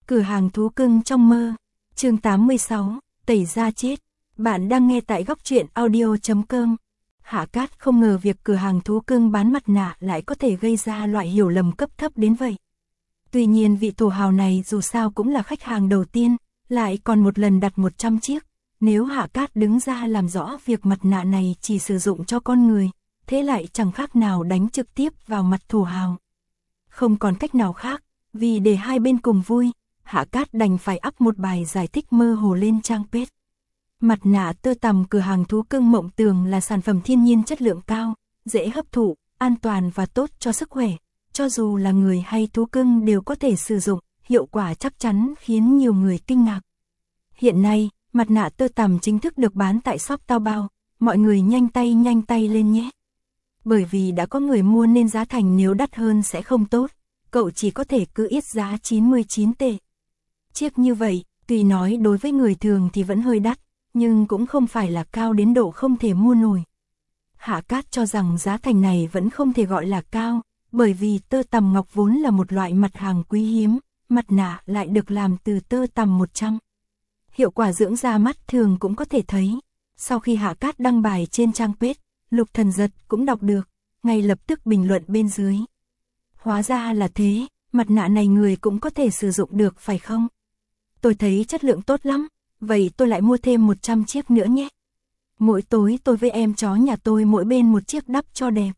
Cửa hàng thú cưng trong mơ. Chương 86, tẩy da chết. Bạn đang nghe tại góc truyện audio.com. Hạ Cát không ngờ việc cửa hàng thú cưng bán mặt nạ lại có thể gây ra loại hiểu lầm cấp thấp đến vậy. Tuy nhiên vị thổ hào này dù sao cũng là khách hàng đầu tiên, lại còn một lần đặt 100 chiếc. Nếu Hạ Cát đứng ra làm rõ việc mặt nạ này chỉ sử dụng cho con người, thế lại chẳng khác nào đánh trực tiếp vào mặt thổ hào. Không còn cách nào khác, vì để hai bên cùng vui, Hạ Cát đành phải up một bài giải thích mơ hồ lên trang page. Mặt nạ tơ tằm cửa hàng thú cưng Mộng Tường là sản phẩm thiên nhiên chất lượng cao, dễ hấp thụ, an toàn và tốt cho sức khỏe. Cho dù là người hay thú cưng đều có thể sử dụng, hiệu quả chắc chắn khiến nhiều người kinh ngạc. Hiện nay, mặt nạ tơ tằm chính thức được bán tại shop Taobao, mọi người nhanh tay lên nhé. Bởi vì đã có người mua nên giá thành nếu đắt hơn sẽ không tốt, cậu chỉ có thể cứ yết giá 99 tệ. Chiếc như vậy, tuy nói đối với người thường thì vẫn hơi đắt, nhưng cũng không phải là cao đến độ không thể mua nổi. Hạ Cát cho rằng giá thành này vẫn không thể gọi là cao, bởi vì tơ tằm ngọc vốn là một loại mặt hàng quý hiếm, mặt nạ lại được làm từ tơ tằm 100. Hiệu quả dưỡng da mắt thường cũng có thể thấy. Sau khi Hạ Cát đăng bài trên trang page, Lục Thần Giật cũng đọc được, ngay lập tức bình luận bên dưới. Hóa ra là thế, mặt nạ này người cũng có thể sử dụng được phải không? Tôi thấy chất lượng tốt lắm, vậy tôi lại mua thêm 100 chiếc nữa nhé. Mỗi tối tôi với em chó nhà tôi mỗi bên một chiếc đắp cho đẹp.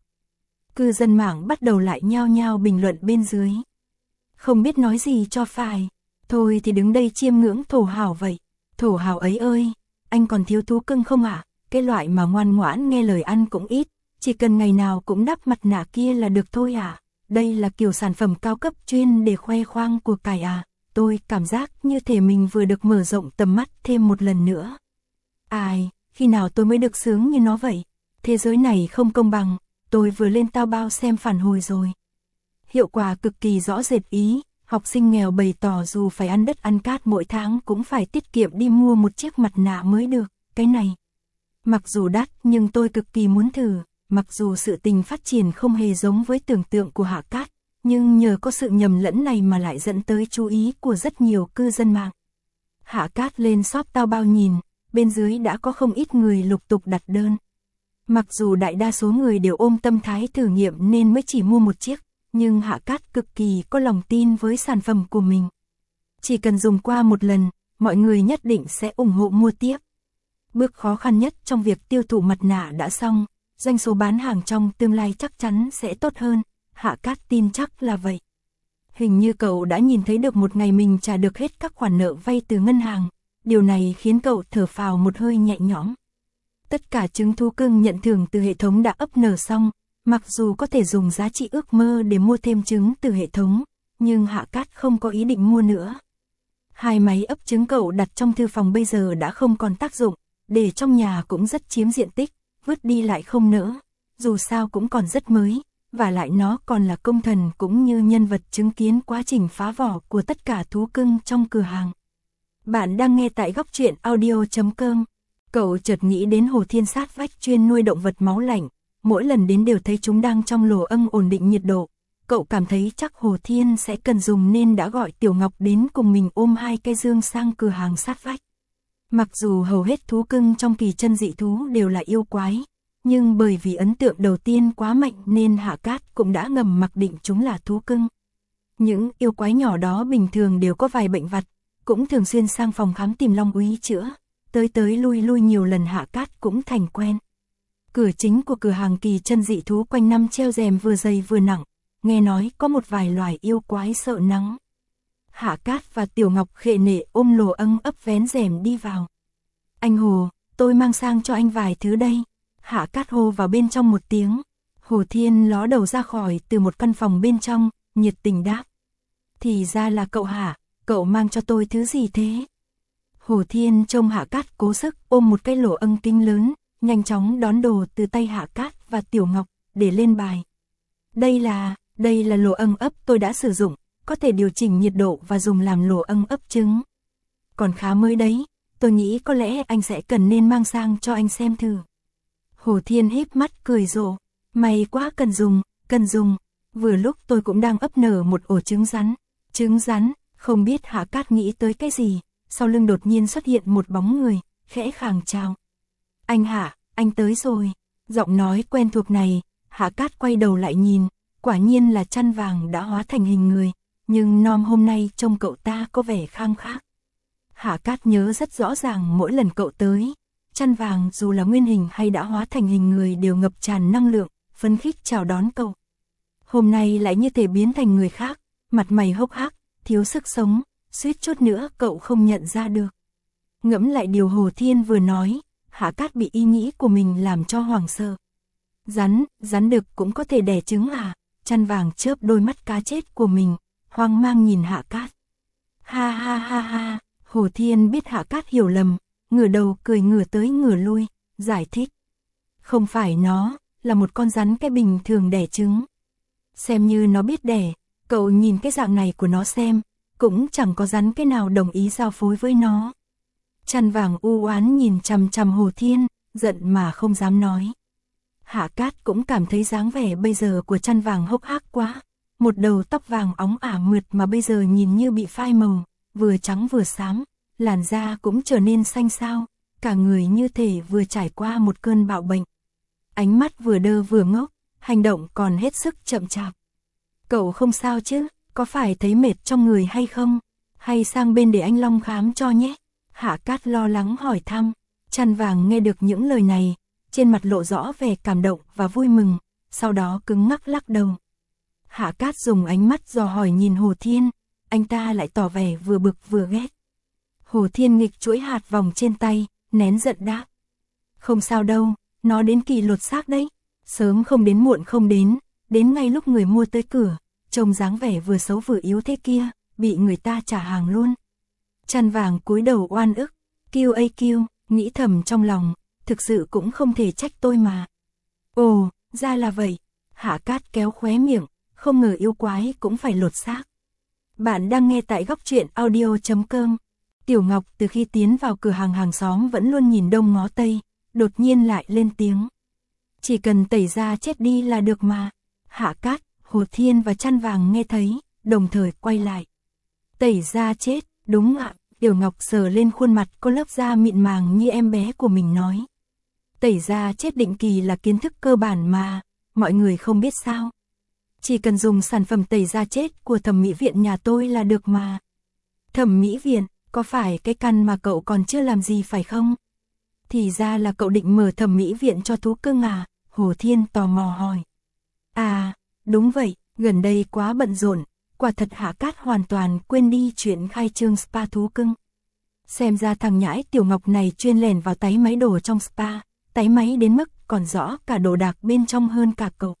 Cư dân mạng bắt đầu lại nhao nhao bình luận bên dưới. Không biết nói gì cho phải, thôi thì đứng đây chiêm ngưỡng thổ hào vậy. Thổ hào ấy ơi, anh còn thiếu thú cưng không ạ? Cái loại mà ngoan ngoãn nghe lời ăn cũng ít, chỉ cần ngày nào cũng đắp mặt nạ kia là được thôi à? Đây là kiểu sản phẩm cao cấp chuyên để khoe khoang của cải à? Tôi cảm giác như thể mình vừa được mở rộng tầm mắt thêm một lần nữa. Ai, khi nào tôi mới được sướng như nó vậy? Thế giới này không công bằng, tôi vừa lên Taobao xem phản hồi rồi. Hiệu quả cực kỳ rõ rệt ý, học sinh nghèo bày tỏ dù phải ăn đất ăn cát mỗi tháng cũng phải tiết kiệm đi mua một chiếc mặt nạ mới được, cái này. Mặc dù đắt nhưng tôi cực kỳ muốn thử, mặc dù sự tình phát triển không hề giống với tưởng tượng của Hạ Cát, nhưng nhờ có sự nhầm lẫn này mà lại dẫn tới chú ý của rất nhiều cư dân mạng. Hạ Cát lên shop Taobao nhìn, bên dưới đã có không ít người lục tục đặt đơn. Mặc dù đại đa số người đều ôm tâm thái thử nghiệm nên mới chỉ mua một chiếc, nhưng Hạ Cát cực kỳ có lòng tin với sản phẩm của mình. Chỉ cần dùng qua một lần, mọi người nhất định sẽ ủng hộ mua tiếp. Bước khó khăn nhất trong việc tiêu thụ mặt nạ đã xong, doanh số bán hàng trong tương lai chắc chắn sẽ tốt hơn, Hạ Cát tin chắc là vậy. Hình như cậu đã nhìn thấy được một ngày mình trả được hết các khoản nợ vay từ ngân hàng, điều này khiến cậu thở phào một hơi nhẹ nhõm. Tất cả trứng thú cưng nhận thưởng từ hệ thống đã ấp nở xong, mặc dù có thể dùng giá trị ước mơ để mua thêm trứng từ hệ thống, nhưng Hạ Cát không có ý định mua nữa. Hai máy ấp trứng cậu đặt trong thư phòng bây giờ đã không còn tác dụng, để trong nhà cũng rất chiếm diện tích, vứt đi lại không nỡ, dù sao cũng còn rất mới, và lại nó còn là công thần cũng như nhân vật chứng kiến quá trình phá vỏ của tất cả thú cưng trong cửa hàng. Bạn đang nghe tại góc truyện audio.com. Cậu chợt nghĩ đến Hồ Thiên sát vách chuyên nuôi động vật máu lạnh, mỗi lần đến đều thấy chúng đang trong lò ưng ổn định nhiệt độ. Cậu cảm thấy chắc Hồ Thiên sẽ cần dùng nên đã gọi Tiểu Ngọc đến cùng mình ôm hai cái dương sang cửa hàng sát vách. Mặc dù hầu hết thú cưng trong kỳ chân dị thú đều là yêu quái, nhưng bởi vì ấn tượng đầu tiên quá mạnh nên Hạ Cát cũng đã ngầm mặc định chúng là thú cưng. Những yêu quái nhỏ đó bình thường đều có vài bệnh vặt, cũng thường xuyên sang phòng khám tìm Long Úy chữa, tới lui nhiều lần Hạ Cát cũng thành quen. Cửa chính của cửa hàng kỳ chân dị thú quanh năm treo rèm vừa dày vừa nặng, nghe nói có một vài loài yêu quái sợ nắng. Hạ Cát và Tiểu Ngọc khệ nệ ôm lồ ưng ấp vén rèm đi vào. Anh Hồ, tôi mang sang cho anh vài thứ đây. Hạ Cát hô vào bên trong một tiếng. Hồ Thiên ló đầu ra khỏi từ một căn phòng bên trong, nhiệt tình đáp. Thì ra là cậu hả, cậu mang cho tôi thứ gì thế? Hồ Thiên trông Hạ Cát cố sức ôm một cái lồ ưng kính lớn, nhanh chóng đón đồ từ tay Hạ Cát và Tiểu Ngọc, để lên bài. Đây là lồ ưng ấp tôi đã sử dụng, có thể điều chỉnh nhiệt độ và dùng làm lồ ưng ấp trứng. Còn khá mới đấy, tôi nghĩ có lẽ anh sẽ cần nên mang sang cho anh xem thử. Hồ Thiên híp mắt cười rộ, may quá cần dùng, vừa lúc tôi cũng đang ấp nở một ổ trứng rắn, Không biết Hạ Cát nghĩ tới cái gì, sau lưng đột nhiên xuất hiện một bóng người, khẽ khàng chào. Anh Hạ, anh tới rồi. Giọng nói quen thuộc này, Hạ Cát quay đầu lại nhìn, quả nhiên là Chăn Vàng đã hóa thành hình người, nhưng Nom hôm nay trông cậu ta có vẻ khang khác. Hạ Cát nhớ rất rõ ràng mỗi lần cậu tới, Chăn Vàng dù là nguyên hình hay đã hóa thành hình người đều ngập tràn năng lượng, phấn khích chào đón cậu. Hôm nay lại như thể biến thành người khác, mặt mày hốc hác, thiếu sức sống, suýt chút nữa cậu không nhận ra được. Ngẫm lại điều Hồ Thiên vừa nói, Hạ Cát bị ý nghĩ của mình làm cho hoảng sợ. Rắn đực cũng có thể đẻ trứng à? Chăn Vàng chớp đôi mắt cá chết của mình, hoang mang nhìn Hạ Cát. Ha ha ha ha, Hồ Thiên biết Hạ Cát hiểu lầm, ngửa đầu cười ngửa tới ngửa lui, giải thích. Không phải nó, là một con rắn cái bình thường đẻ trứng. Xem như nó biết đẻ, cậu nhìn cái dạng này của nó xem, cũng chẳng có rắn cái nào đồng ý giao phối với nó. Chăn Vàng u oán nhìn chằm chằm Hồ Thiên, giận mà không dám nói. Hạ Cát cũng cảm thấy dáng vẻ bây giờ của Chăn Vàng hốc hác quá, một đầu tóc vàng óng ả mượt mà bây giờ nhìn như bị phai màu, vừa trắng vừa xám, làn da cũng trở nên xanh xao, cả người như thể vừa trải qua một cơn bạo bệnh. Ánh mắt vừa đơ vừa ngốc, hành động còn hết sức chậm chạp. Cậu không sao chứ, có phải thấy mệt trong người hay không? Hay sang bên để anh Long khám cho nhé? Hạ Cát lo lắng hỏi thăm. Chăn Vàng nghe được những lời này, trên mặt lộ rõ vẻ cảm động và vui mừng, sau đó cứng ngắc lắc đầu. Hạ Cát dùng ánh mắt dò hỏi nhìn Hồ Thiên, anh ta lại tỏ vẻ vừa bực vừa ghét. Hồ Thiên nghịch chuỗi hạt vòng trên tay, nén giận đáp. Không sao đâu, nó đến kỳ lột xác đấy. Sớm không đến muộn không đến ngay lúc người mua tới cửa, trông dáng vẻ vừa xấu vừa yếu thế kia, bị người ta trả hàng luôn. Chăn Vàng cúi đầu oan ức, kêu, nghĩ thầm trong lòng, thực sự cũng không thể trách tôi mà. Ồ, ra là vậy. Hạ Cát kéo khóe miệng, không ngờ yêu quái cũng phải lột xác. Bạn đang nghe tại góc truyện audio.com. Tiểu Ngọc từ khi tiến vào cửa hàng xóm vẫn luôn nhìn đông ngó tây, đột nhiên lại lên tiếng. Chỉ cần tẩy da chết đi là được mà. Hạ Cát, Hồ Thiên và Chăn Vàng nghe thấy, đồng thời quay lại. Tẩy da chết, đúng ạ. Tiểu Ngọc sờ lên khuôn mặt có lớp da mịn màng như em bé của mình nói. Tẩy da chết định kỳ là kiến thức cơ bản mà, mọi người không biết sao. Chỉ cần dùng sản phẩm tẩy da chết của thẩm mỹ viện nhà tôi là được mà. Thẩm mỹ viện, có phải cái căn mà cậu còn chưa làm gì phải không? Thì ra là cậu định mở thẩm mỹ viện cho thú cưng à? Hồ Thiên tò mò hỏi. À, đúng vậy, gần đây quá bận rộn, quả thật Hạ Cát hoàn toàn quên đi chuyện khai trương spa thú cưng. Xem ra thằng nhãi Tiểu Ngọc này chuyên lẻn vào táy máy đồ trong spa, táy máy đến mức còn rõ cả đồ đạc bên trong hơn cả cậu.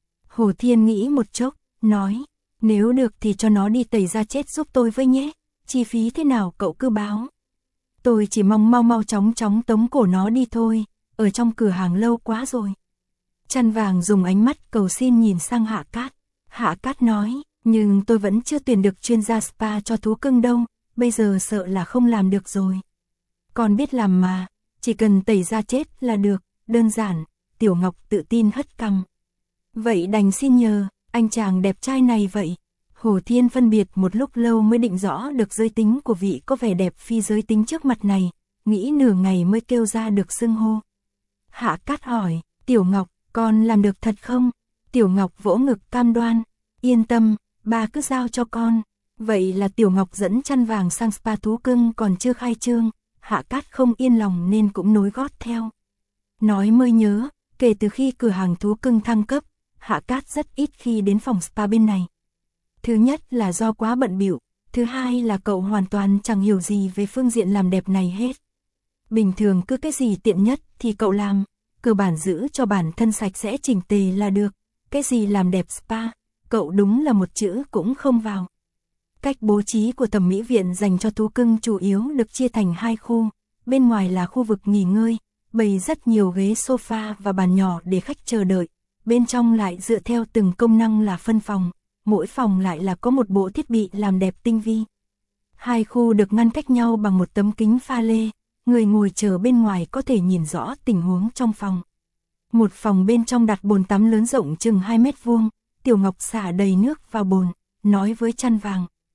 Hồ Thiên nghĩ một chốc, nói, nếu được thì cho nó đi tẩy da chết giúp tôi với nhé, chi phí thế nào cậu cứ báo. Tôi chỉ mong mau chóng tống cổ nó đi thôi, ở trong cửa hàng lâu quá rồi. Chăn Vàng dùng ánh mắt cầu xin nhìn sang Hạ Cát. Hạ Cát nói, nhưng tôi vẫn chưa tuyển được chuyên gia spa cho thú cưng đâu, bây giờ sợ là không làm được rồi. Còn biết làm mà, chỉ cần tẩy da chết là được, đơn giản. Tiểu Ngọc tự tin hất cằm. Vậy đành xin nhờ, anh chàng đẹp trai này vậy. Hồ Thiên phân biệt một lúc lâu mới định rõ được giới tính của vị có vẻ đẹp phi giới tính trước mặt này, nghĩ nửa ngày mới kêu ra được xưng hô. Hạ Cát hỏi, Tiểu Ngọc, con làm được thật không? Tiểu Ngọc vỗ ngực cam đoan, yên tâm, ba cứ giao cho con. Vậy là Tiểu Ngọc dẫn Chăn Vàng sang spa thú cưng còn chưa khai trương, Hạ Cát không yên lòng nên cũng nối gót theo. Nói mới nhớ, kể từ khi cửa hàng thú cưng thăng cấp, Hạ Cát rất ít khi đến phòng spa bên này. Thứ nhất là do quá bận bịu, thứ hai là cậu hoàn toàn chẳng hiểu gì về phương diện làm đẹp này hết. Bình thường cứ cái gì tiện nhất thì cậu làm, cơ bản giữ cho bản thân sạch sẽ chỉnh tề là được, cái gì làm đẹp spa, cậu đúng là một chữ cũng không vào. Cách bố trí của thẩm mỹ viện dành cho thú cưng chủ yếu được chia thành hai khu, bên ngoài là khu vực nghỉ ngơi, bày rất nhiều ghế sofa và bàn nhỏ để khách chờ đợi, bên trong lại dựa theo từng công năng là phân phòng, mỗi phòng lại là có một bộ thiết bị làm đẹp tinh vi. Hai khu được ngăn cách nhau bằng một tấm kính pha lê, người ngồi chờ bên ngoài có thể nhìn rõ tình huống trong phòng. Một phòng bên trong đặt bồn tắm lớn rộng chừng 2 mét vuông, Tiểu Ngọc xả đầy nước vào bồn, nói với Chăn Vàng.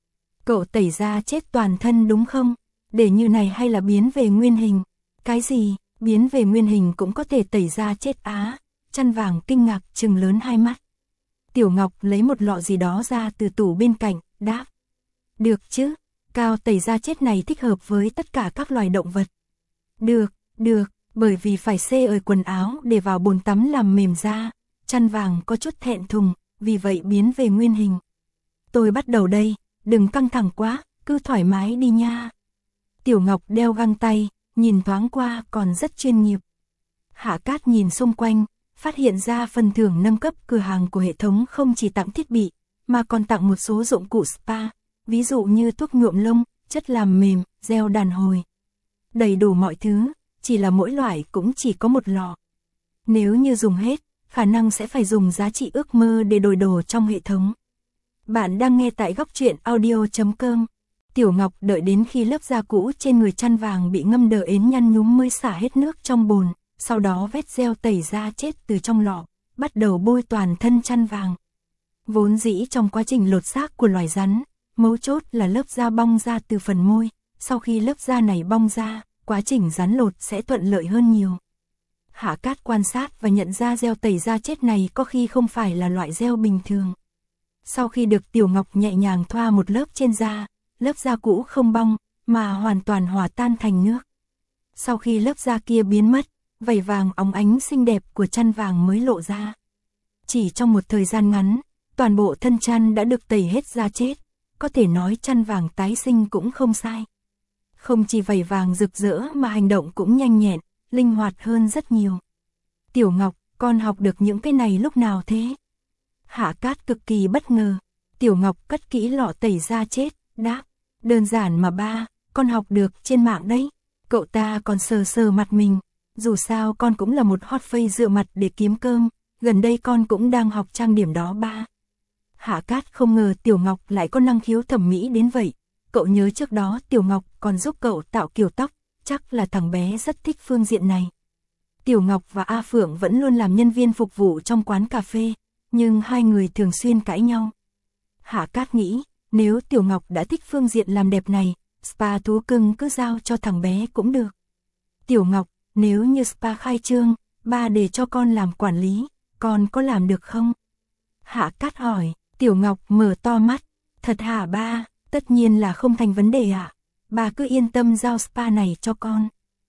Cậu tẩy da chết toàn thân đúng không? Để như này hay là biến về nguyên hình? Cái gì, biến về nguyên hình cũng có thể tẩy da chết á? Chăn vàng kinh ngạc trừng lớn hai mắt. Tiểu Ngọc lấy một lọ gì đó ra từ tủ bên cạnh, đáp. Được chứ, cao tẩy da chết này thích hợp với tất cả các loài động vật. Được, bởi vì phải xê ời quần áo để vào bồn tắm làm mềm da. Chăn vàng có chút thẹn thùng, vì vậy biến về nguyên hình. Tôi bắt đầu đây, đừng căng thẳng quá, cứ thoải mái đi nha. Tiểu Ngọc đeo găng tay, nhìn thoáng qua còn rất chuyên nghiệp. Hạ Cát nhìn xung quanh, phát hiện ra phần thưởng nâng cấp cửa hàng của hệ thống không chỉ tặng thiết bị, mà còn tặng một số dụng cụ spa, ví dụ như thuốc nhuộm lông, chất làm mềm, gel đàn hồi. Đầy đủ mọi thứ, chỉ là mỗi loại cũng chỉ có một lọ. Nếu như dùng hết, khả năng sẽ phải dùng giá trị ước mơ để đổi đồ trong hệ thống. Bạn đang nghe tại góc truyện audio.com. Tiểu Ngọc đợi đến khi lớp da cũ trên người chăn vàng bị ngâm đờ ến nhăn nhúm mới xả hết nước trong bồn, sau đó vét gel tẩy da chết từ trong lọ, bắt đầu bôi toàn thân chăn vàng. Vốn dĩ trong quá trình lột xác của loài rắn, mấu chốt là lớp da bong ra từ phần môi, sau khi lớp da này bong ra, quá trình rắn lột sẽ thuận lợi hơn nhiều. Hạ Cát quan sát và nhận ra gel tẩy da chết này có khi không phải là loại gel bình thường. Sau khi được Tiểu Ngọc nhẹ nhàng thoa một lớp trên da, lớp da cũ không bong, mà hoàn toàn hòa tan thành nước. Sau khi lớp da kia biến mất, vảy vàng óng ánh xinh đẹp của chăn vàng mới lộ ra. Chỉ trong một thời gian ngắn, toàn bộ thân chăn đã được tẩy hết da chết, có thể nói chăn vàng tái sinh cũng không sai. Không chỉ vảy vàng rực rỡ mà hành động cũng nhanh nhẹn, linh hoạt hơn rất nhiều. Tiểu Ngọc, con học được những cái này lúc nào thế? Hạ Cát cực kỳ bất ngờ. Tiểu Ngọc cất kỹ lọ tẩy da chết, đáp. Đơn giản mà ba, con học được trên mạng đấy. Cậu ta còn sờ sờ mặt mình. Dù sao con cũng là một hot face rửa mặt để kiếm cơm, gần đây con cũng đang học trang điểm đó ba. Hạ Cát không ngờ Tiểu Ngọc lại có năng khiếu thẩm mỹ đến vậy. Cậu nhớ trước đó Tiểu Ngọc còn giúp cậu tạo kiểu tóc, chắc là thằng bé rất thích phương diện này. Tiểu Ngọc và A Phượng vẫn luôn làm nhân viên phục vụ trong quán cà phê, nhưng hai người thường xuyên cãi nhau. Hạ Cát nghĩ, nếu Tiểu Ngọc đã thích phương diện làm đẹp này, spa thú cưng cứ giao cho thằng bé cũng được. Tiểu Ngọc, nếu như spa khai trương, ba để cho con làm quản lý, con có làm được không? Hạ Cát hỏi. Tiểu Ngọc mở to mắt. Thật hả ba? Tất nhiên là không thành vấn đề ạ. Bà cứ yên tâm giao spa này cho con.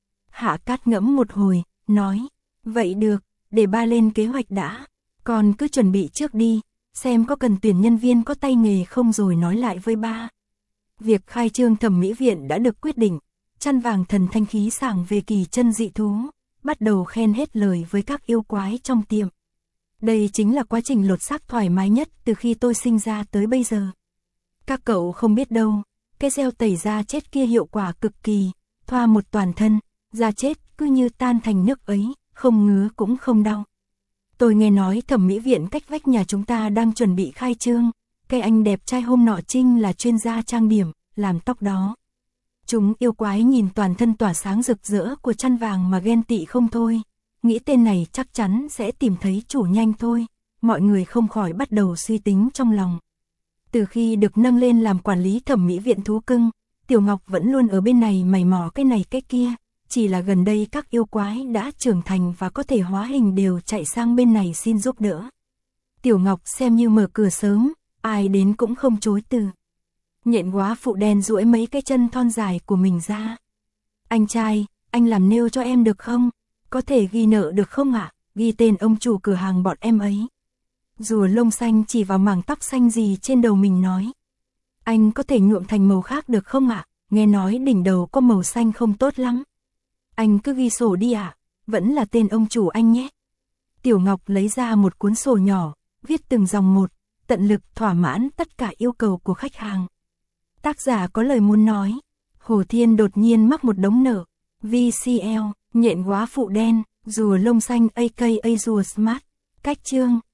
Hạ Cát ngẫm một hồi, nói. Vậy được, để ba lên kế hoạch đã. Con cứ chuẩn bị trước đi, xem có cần tuyển nhân viên có tay nghề không rồi nói lại với ba. Việc khai trương thẩm mỹ viện đã được quyết định. Chăn vàng thần thanh khí sảng về kỳ chân dị thú, bắt đầu khen hết lời với các yêu quái trong tiệm. Đây chính là quá trình lột xác thoải mái nhất từ khi tôi sinh ra tới bây giờ. Các cậu không biết đâu, cái gel tẩy da chết kia hiệu quả cực kỳ, thoa một toàn thân, da chết cứ như tan thành nước ấy, không ngứa cũng không đau. Tôi nghe nói thẩm mỹ viện cách vách nhà chúng ta đang chuẩn bị khai trương, cái anh đẹp trai hôm nọ Trinh là chuyên gia trang điểm, làm tóc đó. Chúng yêu quái nhìn toàn thân tỏa sáng rực rỡ của chăn vàng mà ghen tị không thôi. Nghĩ tên này chắc chắn sẽ tìm thấy chủ nhanh thôi. Mọi người không khỏi bắt đầu suy tính trong lòng. Từ khi được nâng lên làm quản lý thẩm mỹ viện thú cưng, Tiểu Ngọc vẫn luôn ở bên này mày mò cái này cái kia. Chỉ là gần đây các yêu quái đã trưởng thành và có thể hóa hình đều chạy sang bên này xin giúp đỡ. Tiểu Ngọc xem như mở cửa sớm, ai đến cũng không chối từ. Nhện quá phụ đen duỗi mấy cái chân thon dài của mình ra. Anh trai, anh làm nail cho em được không? Có thể ghi nợ được không ạ? Ghi tên ông chủ cửa hàng bọn em ấy. Rùa lông xanh chỉ vào mảng tóc xanh gì trên đầu mình nói. Anh có thể nhuộm thành màu khác được không ạ? Nghe nói đỉnh đầu có màu xanh không tốt lắm. Anh cứ ghi sổ đi ạ, vẫn là tên ông chủ anh nhé. Tiểu Ngọc lấy ra một cuốn sổ nhỏ, viết từng dòng một, tận lực thỏa mãn tất cả yêu cầu của khách hàng. Tác giả có lời muốn nói. Hồ Thiên đột nhiên mắc một đống nợ. VCL, nhện quá phụ đen, rùa lông xanh aka rùa smart. Cách chương